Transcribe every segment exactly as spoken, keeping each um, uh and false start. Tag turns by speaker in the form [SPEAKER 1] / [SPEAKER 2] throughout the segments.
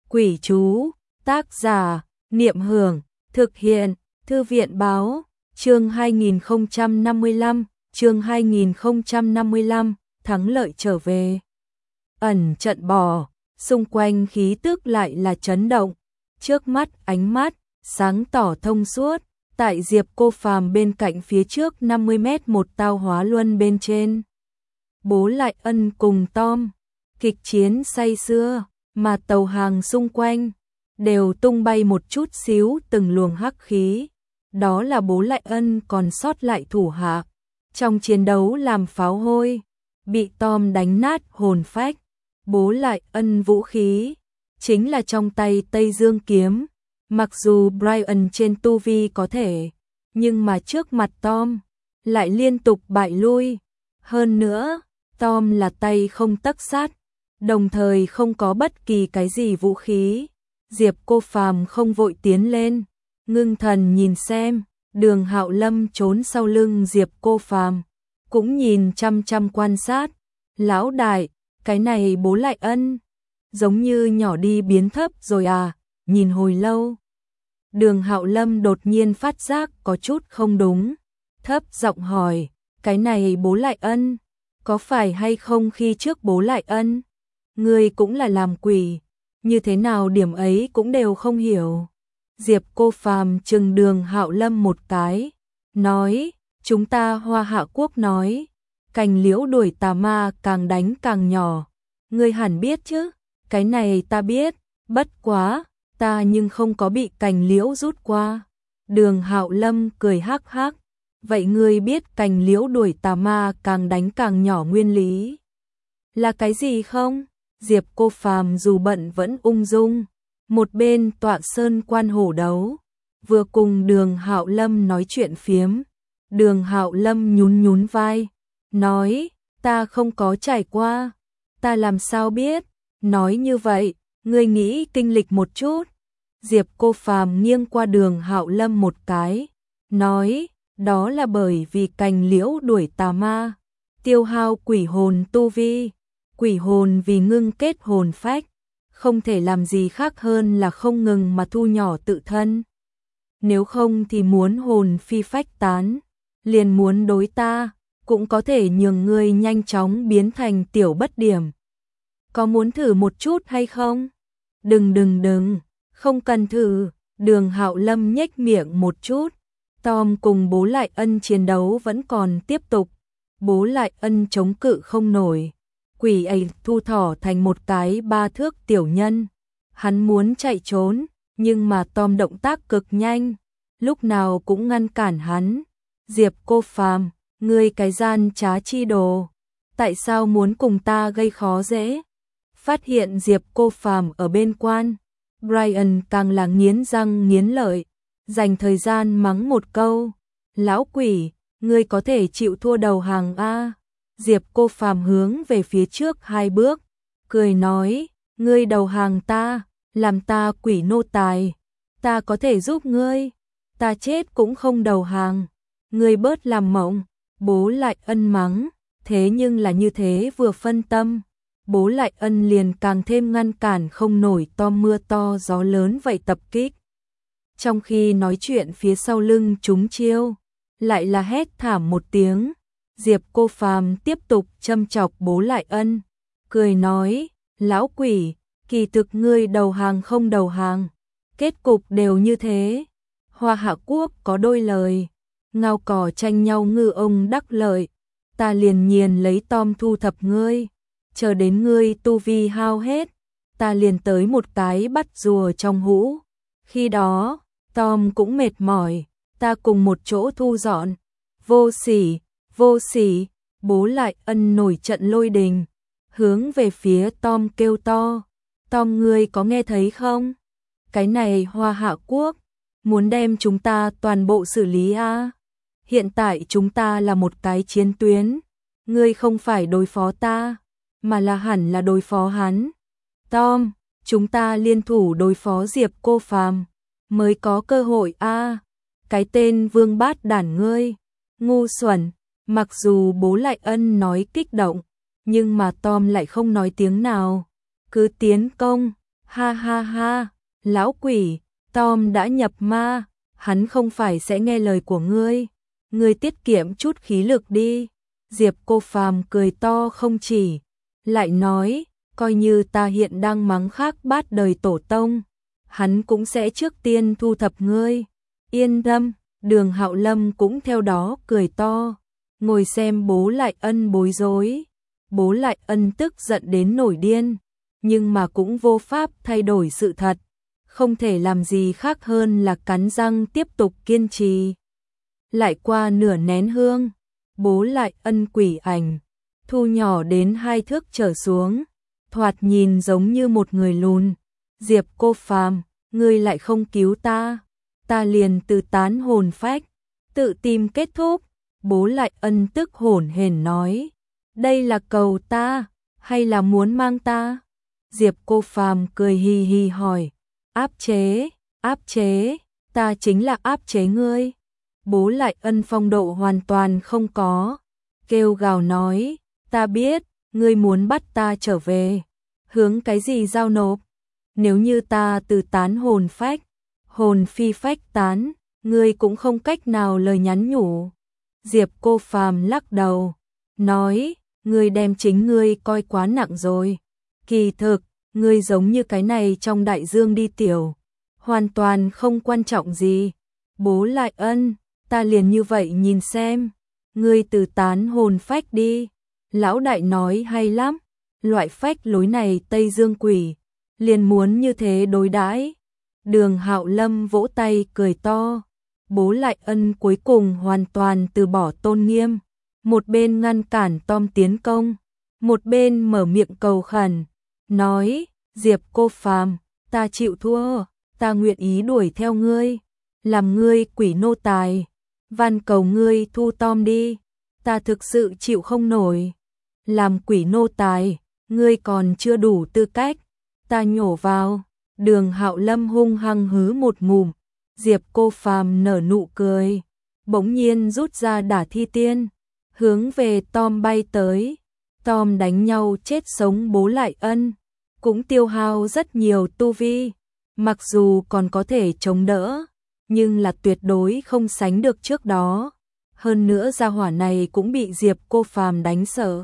[SPEAKER 1] Quỷ chú, tác giả, Niệm Hưởng, thực hiện, Thư viện báo, chương hai nghìn không trăm năm mươi lăm, chương hai nghìn không trăm năm mươi lăm, thắng lợi trở về. Ẩn trận bò, xung quanh khí tức lại là chấn động, trước mắt ánh mắt, sáng tỏ thông suốt, tại Diệp Cô Phàm bên cạnh phía trước năm mươi mét một tao hóa luân bên trên. Bố Lại Ân cùng Tom, kịch chiến say sưa, mà tàu hàng xung quanh đều tung bay một chút xíu từng luồng hắc khí. Đó là Bố Lại Ân còn sót lại thủ hạ, trong chiến đấu làm pháo hôi, bị Tom đánh nát hồn phách. Bố Lại Ân vũ khí chính là trong tay Tây Dương kiếm. Mặc dù Brian trên tu vi có thể, nhưng mà trước mặt Tom lại liên tục bại lui. Hơn nữa, Tom là tay không tấc sắt, đồng thời không có bất kỳ cái gì vũ khí. Diệp Cô Phàm không vội tiến lên, ngưng thần nhìn xem. Đường Hạo Lâm trốn sau lưng Diệp Cô Phàm, cũng nhìn chăm chăm quan sát. Lão đại, cái này Bố Lại Ân giống như nhỏ đi biến thấp rồi à? Nhìn hồi lâu, Đường Hạo Lâm đột nhiên phát giác có chút không đúng, thấp giọng hỏi, cái này Bố Lại Ân có phải hay không khi trước Bố Lại Ân ngươi cũng là làm quỷ, như thế nào điểm ấy cũng đều không hiểu. Diệp Cô Phàm trừng Đường Hạo Lâm một cái, nói, chúng ta Hoa Hạ Quốc nói, cành liễu đuổi tà ma càng đánh càng nhỏ, ngươi hẳn biết chứ? Cái này ta biết, bất quá, ta nhưng không có bị cành liễu rút qua. Đường Hạo Lâm cười hắc hắc, vậy ngươi biết cành liễu đuổi tà ma càng đánh càng nhỏ nguyên lý là cái gì không? Diệp Cô Phàm dù bận vẫn ung dung, một bên tọa sơn quan hổ đấu, vừa cùng Đường Hạo Lâm nói chuyện phiếm. Đường Hạo Lâm nhún nhún vai, nói, ta không có trải qua, ta làm sao biết? Nói như vậy, ngươi nghĩ kinh lịch một chút. Diệp Cô Phàm nghiêng qua Đường Hạo Lâm một cái, nói, đó là bởi vì cành liễu đuổi tà ma, tiêu hao quỷ hồn tu vi, quỷ hồn vì ngưng kết hồn phách, không thể làm gì khác hơn là không ngừng mà thu nhỏ tự thân. Nếu không thì muốn hồn phi phách tán, liền muốn đối ta, cũng có thể nhường ngươi nhanh chóng biến thành tiểu bất điểm. Có muốn thử một chút hay không? Đừng đừng đừng, không cần thử. Đường Hạo Lâm nhếch miệng một chút. Tom cùng Bố Lại Ân chiến đấu vẫn còn tiếp tục. Bố Lại Ân chống cự không nổi, quỷ ấy thu thỏ thành một cái ba thước tiểu nhân. Hắn muốn chạy trốn, nhưng mà Tom động tác cực nhanh, lúc nào cũng ngăn cản hắn. Diệp Cô Phàm, ngươi cái gian trá chi đồ, tại sao muốn cùng ta gây khó dễ? Phát hiện Diệp Cô Phàm ở bên quan, Brian càng là nghiến răng nghiến lợi, dành thời gian mắng một câu, lão quỷ, ngươi có thể chịu thua đầu hàng a? Diệp Cô Phàm hướng về phía trước hai bước, cười nói, ngươi đầu hàng ta, làm ta quỷ nô tài, ta có thể giúp ngươi, ta chết cũng không đầu hàng, ngươi bớt làm mộng. Bố Lại Ân mắng, thế nhưng là như thế vừa phân tâm, Bố Lại Ân liền càng thêm ngăn cản không nổi Tom mưa to gió lớn vậy tập kích. Trong khi nói chuyện phía sau lưng chúng chiêu, lại là hét thảm một tiếng. Diệp Cô Phàm tiếp tục châm chọc Bố Lại Ân, cười nói, lão quỷ, kỳ thực ngươi đầu hàng không đầu hàng, kết cục đều như thế. Hoa Hạ Quốc có đôi lời, ngao cỏ tranh nhau ngư ông đắc lợi, ta liền nhiên lấy Tom thu thập ngươi, chờ đến ngươi tu vi hao hết, ta liền tới một cái bắt rùa trong hũ. Khi đó, Tom cũng mệt mỏi, ta cùng một chỗ thu dọn. Vô sỉ, vô sỉ. Bố Lại Ân nổi trận lôi đình, hướng về phía Tom kêu to, Tom ngươi có nghe thấy không? Cái này Hoa Hạ Quốc muốn đem chúng ta toàn bộ xử lý a? Hiện tại chúng ta là một cái chiến tuyến, ngươi không phải đối phó ta, mà là hẳn là đối phó hắn. Tom, chúng ta liên thủ đối phó Diệp Cô Phàm mới có cơ hội a. Cái tên vương bát đản ngươi, ngu xuẩn. Mặc dù Bố Lại Ân nói kích động, nhưng mà Tom lại không nói tiếng nào, cứ tiến công. Ha ha ha, lão quỷ, Tom đã nhập ma, hắn không phải sẽ nghe lời của ngươi. Ngươi tiết kiệm chút khí lực đi. Diệp Cô Phàm cười to không chỉ, lại nói, coi như ta hiện đang mắng khác bát đời tổ tông, hắn cũng sẽ trước tiên thu thập ngươi. Yên tâm, Đường Hạo Lâm cũng theo đó cười to, ngồi xem Bố Lại Ân bối rối. Bố Lại Ân tức giận đến nổi điên, nhưng mà cũng vô pháp thay đổi sự thật, không thể làm gì khác hơn là cắn răng tiếp tục kiên trì. Lại qua nửa nén hương, Bố Lại Ân quỷ ảnh, thu nhỏ đến hai thước trở xuống, thoạt nhìn giống như một người lùn. Diệp Cô Phàm, ngươi lại không cứu ta, ta liền tự tán hồn phách, tự tìm kết thúc. Bố Lại Ân tức hổn hển nói, đây là cầu ta, hay là muốn mang ta? Diệp Cô Phàm cười hì hì hỏi, áp chế, áp chế, ta chính là áp chế ngươi. Bố Lại Ân phong độ hoàn toàn không có, kêu gào nói, ta biết, ngươi muốn bắt ta trở về, hướng cái gì giao nộp? Nếu như ta tự tán hồn phách, hồn phi phách tán, ngươi cũng không cách nào lời nhắn nhủ. Diệp Cô Phàm lắc đầu, nói, ngươi đem chính ngươi coi quá nặng rồi. Kỳ thực, ngươi giống như cái này trong đại dương đi tiểu, hoàn toàn không quan trọng gì. Bố Lại Ân, ta liền như vậy nhìn xem, ngươi từ tán hồn phách đi. Lão đại nói hay lắm, loại phách lối này Tây Dương quỷ, liền muốn như thế đối đãi. Đường Hạo Lâm vỗ tay cười to, Bố Lại Ân cuối cùng hoàn toàn từ bỏ tôn nghiêm, một bên ngăn cản Tom tiến công, một bên mở miệng cầu khẩn, nói, Diệp Cô Phàm, ta chịu thua, ta nguyện ý đuổi theo ngươi, làm ngươi quỷ nô tài, van cầu ngươi thu Tom đi, ta thực sự chịu không nổi. Làm quỷ nô tài, ngươi còn chưa đủ tư cách, ta nhổ vào. Đường Hạo Lâm hung hăng hứ một ngụm, Diệp Cô Phàm nở nụ cười, bỗng nhiên rút ra đả thi tiên, hướng về Tom bay tới. Tom đánh nhau chết sống Bố Lại Ân, cũng tiêu hao rất nhiều tu vi, mặc dù còn có thể chống đỡ, nhưng là tuyệt đối không sánh được trước đó. Hơn nữa gia hỏa này cũng bị Diệp Cô Phàm đánh sợ,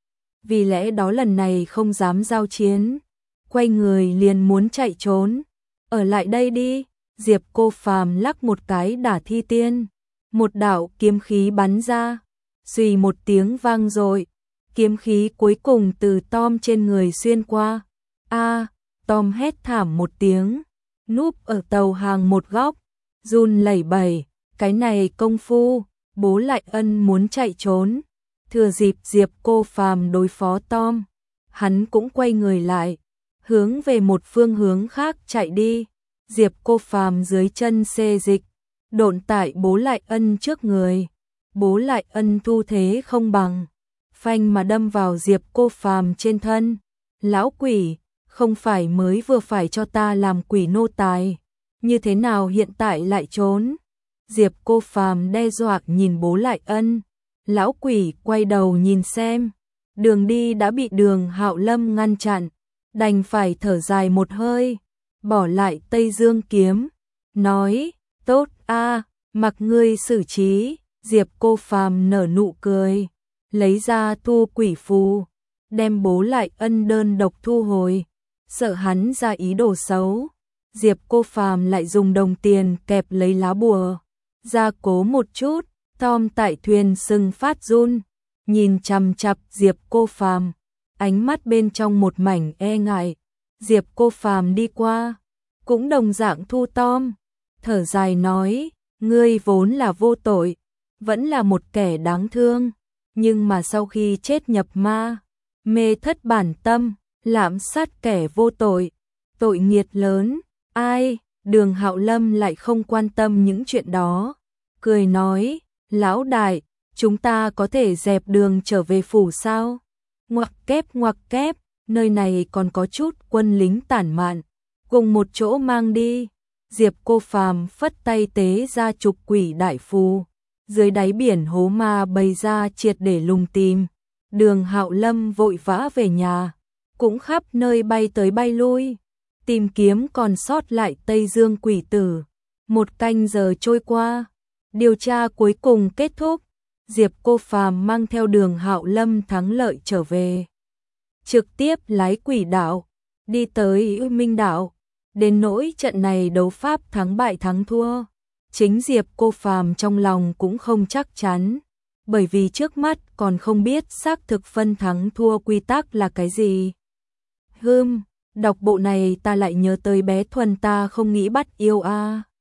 [SPEAKER 1] vì lẽ đó lần này không dám giao chiến, quay người liền muốn chạy trốn. Ở lại đây đi. Diệp Cô Phàm lắc một cái đả thi tiên, một đạo kiếm khí bắn ra, xùy một tiếng vang dội, kiếm khí cuối cùng từ Tom trên người xuyên qua. A, Tom hét thảm một tiếng, núp ở tàu hàng một góc, run lẩy bẩy. Cái này công phu, Bố Lại Ân muốn chạy trốn, thừa dịp Diệp Cô Phàm đối phó Tom, hắn cũng quay người lại, hướng về một phương hướng khác chạy đi. Diệp Cô Phàm dưới chân xê dịch, độn tại Bố Lại Ân trước người. Bố Lại Ân thu thế không bằng, phanh mà đâm vào Diệp Cô Phàm trên thân. Lão quỷ, không phải mới vừa phải cho ta làm quỷ nô tài, như thế nào hiện tại lại trốn? Diệp Cô Phàm đe dọa nhìn Bố Lại Ân. Lão quỷ quay đầu nhìn xem, đường đi đã bị Đường Hạo Lâm ngăn chặn, đành phải thở dài một hơi, bỏ lại Tây Dương kiếm, nói, tốt a, mặc ngươi xử trí. Diệp Cô Phàm nở nụ cười, lấy ra thu quỷ phù, đem Bố Lại Ân đơn độc thu hồi, sợ hắn ra ý đồ xấu. Diệp Cô Phàm lại dùng đồng tiền kẹp lấy lá bùa, gia cố một chút. Tom tại thuyền sừng phát run, nhìn chằm chằm Diệp Cô Phàm, ánh mắt bên trong một mảnh e ngại. Diệp Cô Phàm đi qua, cũng đồng dạng thu Tom, thở dài nói, ngươi vốn là vô tội, vẫn là một kẻ đáng thương, nhưng mà sau khi chết nhập ma, mê thất bản tâm, lạm sát kẻ vô tội, tội nghiệt lớn. Ai? Đường Hạo Lâm lại không quan tâm những chuyện đó, cười nói, lão đại, chúng ta có thể dẹp đường trở về phủ sao? Ngoặc kép ngoặc kép, nơi này còn có chút quân lính tản mạn, cùng một chỗ mang đi. Diệp Cô Phàm phất tay tế ra trục quỷ đại phù, dưới đáy biển hố ma bày ra triệt để lùng tìm. Đường Hạo Lâm vội vã về nhà, cũng khắp nơi bay tới bay lui, tìm kiếm còn sót lại Tây Dương quỷ tử. Một canh giờ trôi qua, điều tra cuối cùng kết thúc, Diệp Cô Phàm mang theo Đường Hạo Lâm thắng lợi trở về. Trực tiếp lái quỷ đạo, đi tới U Minh đạo. Đến nỗi trận này đấu pháp thắng bại thắng thua, chính Diệp Cô Phàm trong lòng cũng không chắc chắn, bởi vì trước mắt còn không biết xác thực phân thắng thua quy tắc là cái gì. Hừm, đọc bộ này ta lại nhớ tới bé Thuần ta không nghĩ bắt yêu a.